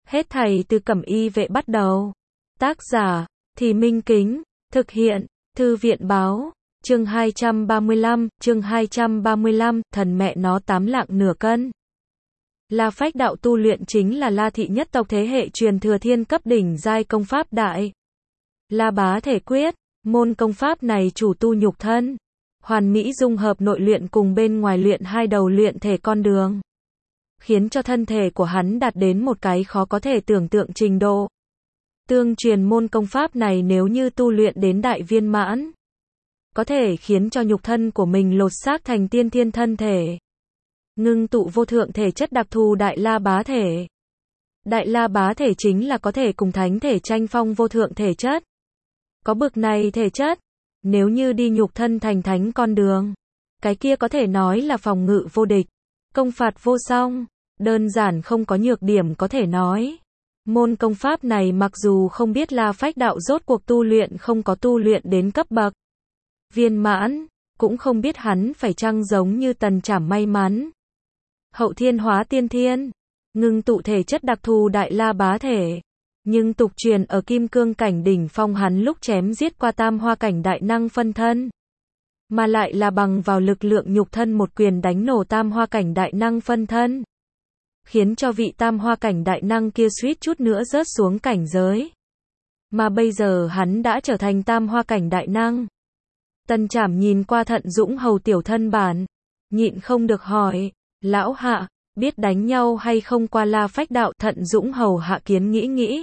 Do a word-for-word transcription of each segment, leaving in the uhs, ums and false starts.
Hết thảy từ Cẩm Y Vệ bắt đầu. Tác giả, Thì Minh Kính, thực hiện, Thư viện báo, chương hai trăm ba mươi lăm, chương hai trăm ba mươi lăm, thần mẹ nó tám lạng nửa cân. La Phách đạo tu luyện chính là La thị nhất tộc thế hệ truyền thừa thiên cấp đỉnh giai công pháp đại. La Bá Thể Quyết, môn công pháp này chủ tu nhục thân, hoàn mỹ dung hợp nội luyện cùng bên ngoài luyện hai đầu luyện thể con đường, khiến cho thân thể của hắn đạt đến một cái khó có thể tưởng tượng trình độ. Tương truyền môn công pháp này nếu như tu luyện đến đại viên mãn, có thể khiến cho nhục thân của mình lột xác thành tiên thiên thân thể, ngưng tụ vô thượng thể chất đặc thù Đại La Bá Thể. Đại La Bá Thể chính là có thể cùng thánh thể tranh phong vô thượng thể chất. Có bực này thể chất, nếu như đi nhục thân thành thánh con đường, cái kia có thể nói là phòng ngự vô địch, công phạt vô song, đơn giản không có nhược điểm có thể nói. Môn công pháp này mặc dù không biết La Phách đạo rốt cuộc tu luyện không có tu luyện đến cấp bậc viên mãn, cũng không biết hắn phải chăng giống như Tần Trảm may mắn hậu thiên hóa tiên thiên, ngưng tụ thể chất đặc thù Đại La Bá Thể. Nhưng tục truyền ở kim cương cảnh đỉnh phong hắn lúc chém giết qua tam hoa cảnh đại năng phân thân, mà lại là bằng vào lực lượng nhục thân một quyền đánh nổ tam hoa cảnh đại năng phân thân, khiến cho vị tam hoa cảnh đại năng kia suýt chút nữa rớt xuống cảnh giới. Mà bây giờ hắn đã trở thành tam hoa cảnh đại năng. Tần Trảm nhìn qua Thận Dũng Hầu tiểu thân bản, nhịn không được hỏi, lão hạ, biết đánh nhau hay không qua La Phách đạo? Thận Dũng Hầu hạ kiến nghĩ nghĩ,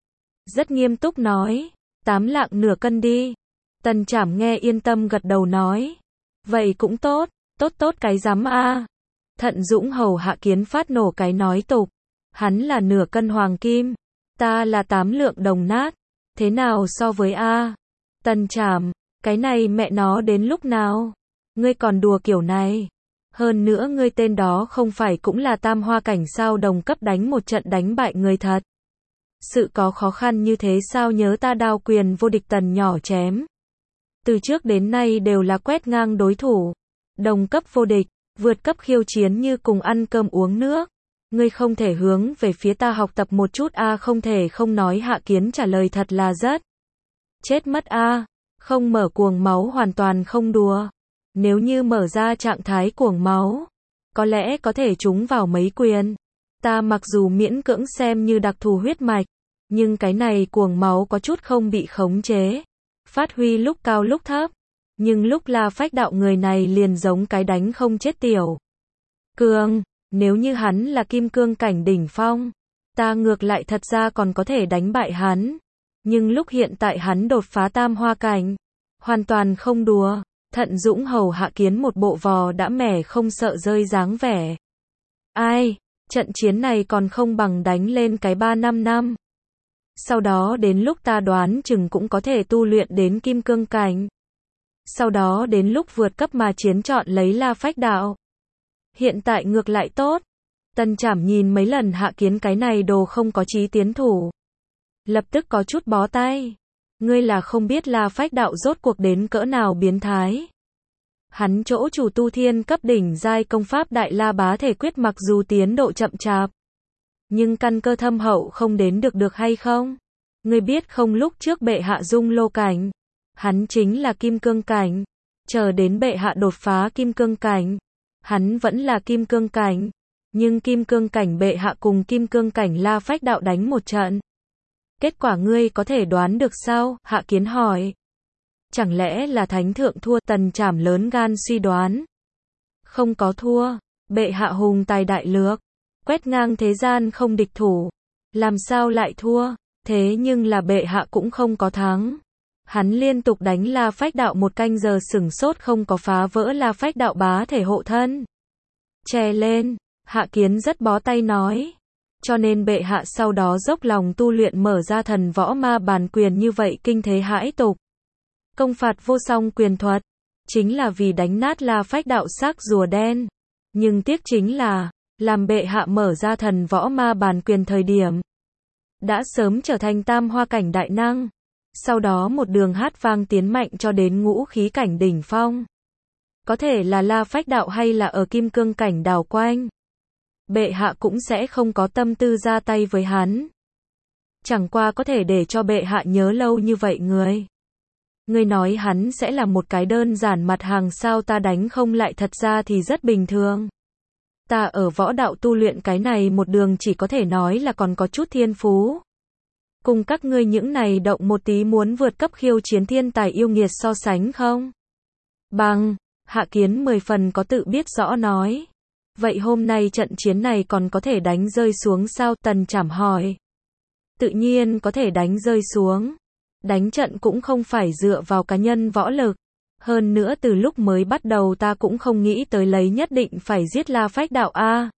rất nghiêm túc nói, tám lạng nửa cân đi. Tần Trảm nghe yên tâm gật đầu nói, vậy cũng tốt, tốt tốt cái rắm a. Thận Dũng Hầu hạ kiến phát nổ cái nói tục, hắn là nửa cân hoàng kim, ta là tám lượng đồng nát, thế nào so với a? Tần Trảm, cái này mẹ nó đến lúc nào? Ngươi còn đùa kiểu này? Hơn nữa ngươi tên đó không phải cũng là tam hoa cảnh sao, đồng cấp đánh một trận đánh bại người thật. Sự có khó khăn như thế sao? Nhớ ta đao quyền vô địch Tần nhỏ chém. Từ trước đến nay đều là quét ngang đối thủ, đồng cấp vô địch, vượt cấp khiêu chiến như cùng ăn cơm uống nước. Ngươi không thể hướng về phía ta học tập một chút a? À, không thể không nói. Hạ Kiến trả lời thật là rất chết mất a. À. Không mở cuồng máu hoàn toàn không đùa. Nếu như mở ra trạng thái cuồng máu, có lẽ có thể trúng vào mấy quyền. Ta mặc dù miễn cưỡng xem như đặc thù huyết mạch, nhưng cái này cuồng máu có chút không bị khống chế, phát huy lúc cao lúc thấp. Nhưng lúc La Phách đạo người này liền giống cái đánh không chết tiểu cường, nếu như hắn là kim cương cảnh đỉnh phong, ta ngược lại thật ra còn có thể đánh bại hắn. Nhưng lúc hiện tại hắn đột phá tam hoa cảnh, hoàn toàn không đùa. Thận Dũng Hầu hạ kiến một bộ vò đã mẻ không sợ rơi dáng vẻ. Ai, trận chiến này còn không bằng đánh lên cái ba năm năm. Sau đó đến lúc ta đoán chừng cũng có thể tu luyện đến kim cương cảnh. Sau đó đến lúc vượt cấp mà chiến chọn lấy La Phách đạo. Hiện tại ngược lại tốt. Tần Trảm nhìn mấy lần Hạ Kiến cái này đồ không có chí tiến thủ, lập tức có chút bó tay. Ngươi là không biết La Phách đạo rốt cuộc đến cỡ nào biến thái. Hắn chỗ chủ tu thiên cấp đỉnh giai công pháp Đại La Bá Thể Quyết mặc dù tiến độ chậm chạp, nhưng căn cơ thâm hậu không đến được được hay không? Ngươi biết không, lúc trước bệ hạ dung lô cảnh, hắn chính là kim cương cảnh. Chờ đến bệ hạ đột phá kim cương cảnh, hắn vẫn là kim cương cảnh. Nhưng kim cương cảnh bệ hạ cùng kim cương cảnh La Phách đạo đánh một trận. Kết quả ngươi có thể đoán được sao? Hạ Kiến hỏi. Chẳng lẽ là thánh thượng thua? Tần Trảm lớn gan suy đoán. Không có thua, bệ hạ hùng tài đại lược, quét ngang thế gian không địch thủ. Làm sao lại thua? Thế nhưng là bệ hạ cũng không có thắng. Hắn liên tục đánh La Phách đạo một canh giờ sửng sốt không có phá vỡ La Phách đạo bá thể hộ thân. Che lên, Hạ Kiến rất bó tay nói. Cho nên bệ hạ sau đó dốc lòng tu luyện mở ra thần võ ma bàn quyền như vậy kinh thế hãi tục, công phạt vô song quyền thuật, chính là vì đánh nát La Phách đạo xác rùa đen. Nhưng tiếc chính là, làm bệ hạ mở ra thần võ ma bàn quyền thời điểm, đã sớm trở thành tam hoa cảnh đại năng. Sau đó một đường hát vang tiến mạnh cho đến ngũ khí cảnh đỉnh phong. Có thể là La Phách đạo hay là ở kim cương cảnh đảo quanh, bệ hạ cũng sẽ không có tâm tư ra tay với hắn. chẳng qua có thể để cho bệ hạ nhớ lâu như vậy người. Ngươi nói hắn sẽ là một cái đơn giản mặt hàng sao ta đánh không lại thật ra thì rất bình thường. Ta ở võ đạo tu luyện cái này một đường chỉ có thể nói là còn có chút thiên phú. Cùng các ngươi những này động một tí muốn vượt cấp khiêu chiến thiên tài yêu nghiệt so sánh không? Bằng, Hạ Kiến mười phần có tự biết rõ nói. Vậy hôm nay trận chiến này còn có thể đánh rơi xuống sao? Tần Trảm hỏi. Tự nhiên có thể đánh rơi xuống. Đánh trận cũng không phải dựa vào cá nhân võ lực. Hơn nữa từ lúc mới bắt đầu ta cũng không nghĩ tới lấy nhất định phải giết La Phách Đạo a.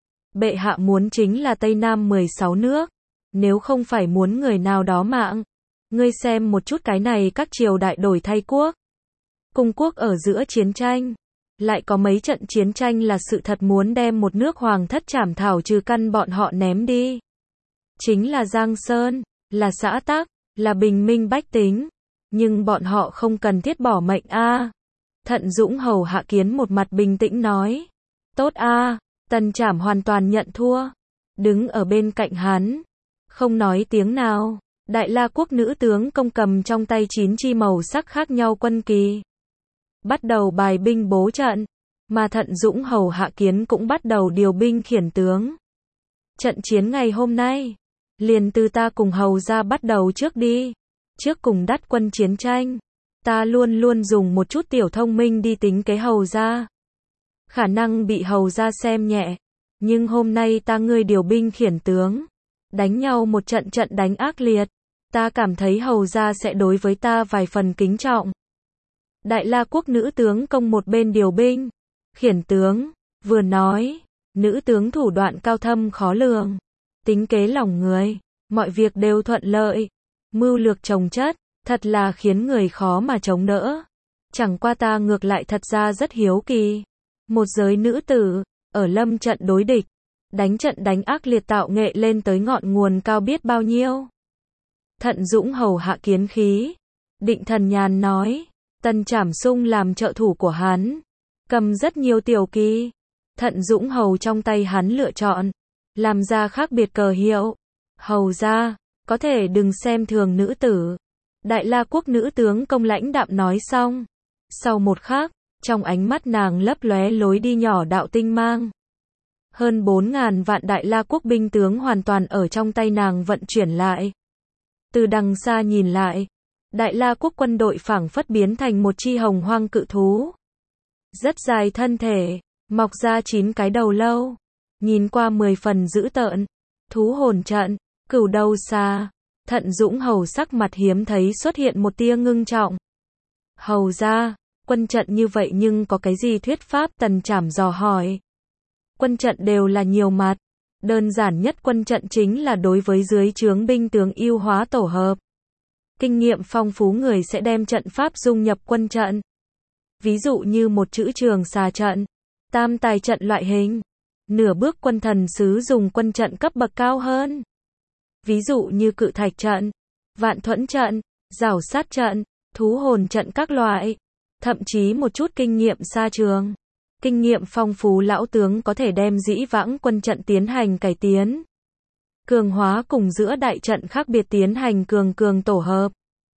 Bệ hạ muốn chính là Tây Nam mười sáu nước. Nếu không phải muốn người nào đó mạng. Ngươi xem một chút cái này các triều đại đổi thay quốc. Cùng quốc ở giữa chiến tranh. Lại có mấy trận chiến tranh là sự thật muốn đem một nước hoàng thất trảm thảo trừ căn bọn họ ném đi. Chính là Giang Sơn, là xã tắc, là bình minh bách tính. Nhưng bọn họ không cần thiết bỏ mệnh a. Thận Dũng hầu Hạ Kiến một mặt bình tĩnh nói. Tốt a. Tần Trảm hoàn toàn nhận thua. Đứng ở bên cạnh hắn. Không nói tiếng nào. Đại La quốc nữ tướng công cầm trong tay chín chi màu sắc khác nhau quân kỳ. Bắt đầu bài binh bố trận. Mà Thận Dũng hầu Hạ Kiến cũng bắt đầu điều binh khiển tướng. Trận chiến ngày hôm nay. Liền từ ta cùng hầu ra bắt đầu trước đi. Trước cùng đắt quân chiến tranh. Ta luôn luôn dùng một chút tiểu thông minh đi tính kế hầu ra. Khả năng bị hầu ra xem nhẹ. Nhưng hôm nay ta ngươi điều binh khiển tướng. Đánh nhau một trận trận đánh ác liệt. Ta cảm thấy hầu ra sẽ đối với ta vài phần kính trọng. Đại La quốc nữ tướng công một bên điều binh. Khiển tướng. Vừa nói. Nữ tướng thủ đoạn cao thâm khó lường. Tính kế lòng người. Mọi việc đều thuận lợi. Mưu lược chồng chất. Thật là khiến người khó mà chống đỡ. Chẳng qua ta ngược lại thật ra rất hiếu kỳ. Một giới nữ tử. Ở lâm trận đối địch. Đánh trận đánh ác liệt tạo nghệ lên tới ngọn nguồn cao biết bao nhiêu. Thận Dũng hầu Hạ Kiến khí. Định Thần Nhàn nói. Tần Trảm sung làm trợ thủ của hắn. Cầm rất nhiều tiểu kỳ. Thận Dũng hầu trong tay hắn lựa chọn. Làm ra khác biệt cờ hiệu. Hầu ra. Có thể đừng xem thường nữ tử. Đại La quốc nữ tướng công lãnh đạm nói xong. Sau một khắc. Trong ánh mắt nàng lấp lóe lối đi nhỏ đạo tinh mang. Hơn bốn ngàn vạn Đại La quốc binh tướng hoàn toàn ở trong tay nàng vận chuyển lại. Từ đằng xa nhìn lại. Đại La quốc quân đội phảng phất biến thành một chi hồng hoang cự thú. Rất dài thân thể. Mọc ra chín cái đầu lâu. Nhìn qua mười phần dữ tợn. Thú hồn trận. Cửu đầu xà. Thận Dũng hầu sắc mặt hiếm thấy xuất hiện một tia ngưng trọng. Hầu ra. Quân trận như vậy nhưng có cái gì thuyết pháp? Tần Trảm dò hỏi. Quân trận đều là nhiều mặt. Đơn giản nhất quân trận chính là đối với dưới trướng binh tướng ưu hóa tổ hợp. Kinh nghiệm phong phú người sẽ đem trận pháp dung nhập quân trận. Ví dụ như một chữ trường xà trận, tam tài trận loại hình. Nửa bước quân thần sứ dùng quân trận cấp bậc cao hơn. Ví dụ như cự thạch trận, vạn thuẫn trận, rào sát trận, thú hồn trận các loại. Thậm chí một chút kinh nghiệm xa trường. Kinh nghiệm phong phú lão tướng có thể đem dĩ vãng quân trận tiến hành cải tiến. Cường hóa cùng giữa đại trận khác biệt tiến hành cường cường tổ hợp.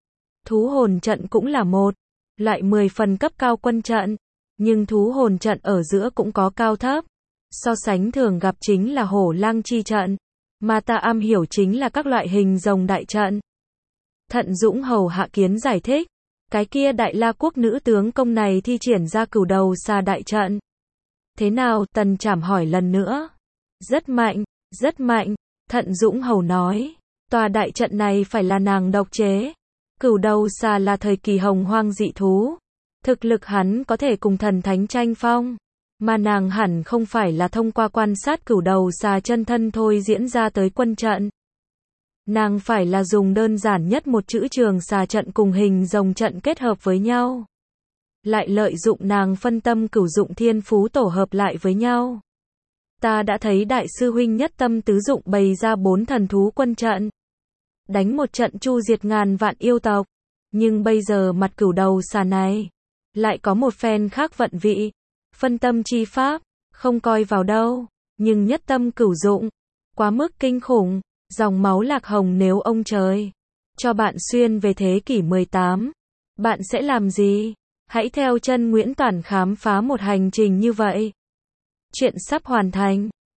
Thú hồn trận cũng là một loại mười phần cấp cao quân trận. Nhưng thú hồn trận ở giữa cũng có cao thấp. So sánh thường gặp chính là hổ lang chi trận. Mà ta am hiểu chính là các loại hình rồng đại trận. Thận Dũng hầu Hạ Kiến giải thích. Cái kia Đại La quốc nữ tướng công này thi triển ra cửu đầu xà đại trận. Thế nào? Tần Trảm hỏi lần nữa. Rất mạnh, rất mạnh. Thận Dũng hầu nói. Tòa đại trận này phải là nàng độc chế. Cửu đầu xà là thời kỳ hồng hoang dị thú. Thực lực hắn có thể cùng thần thánh tranh phong. Mà nàng hẳn không phải là thông qua quan sát cửu đầu xà chân thân thôi diễn ra tới quân trận. Nàng phải là dùng đơn giản nhất một chữ trường xà trận cùng hình rồng trận kết hợp với nhau. Lại lợi dụng nàng phân tâm cửu dụng thiên phú tổ hợp lại với nhau. Ta đã thấy đại sư huynh nhất tâm tứ dụng bày ra bốn thần thú quân trận. Đánh một trận chu diệt ngàn vạn yêu tộc. Nhưng bây giờ mặt cửu đầu xà này. Lại có một phen khác vận vị. Phân tâm chi pháp. Không coi vào đâu. Nhưng nhất tâm cửu dụng. Quá mức kinh khủng. Dòng máu lạc hồng nếu ông trời cho bạn xuyên về thế kỷ mười tám, bạn sẽ làm gì? Hãy theo chân Nguyễn Toản khám phá một hành trình như vậy. Chuyện sắp hoàn thành.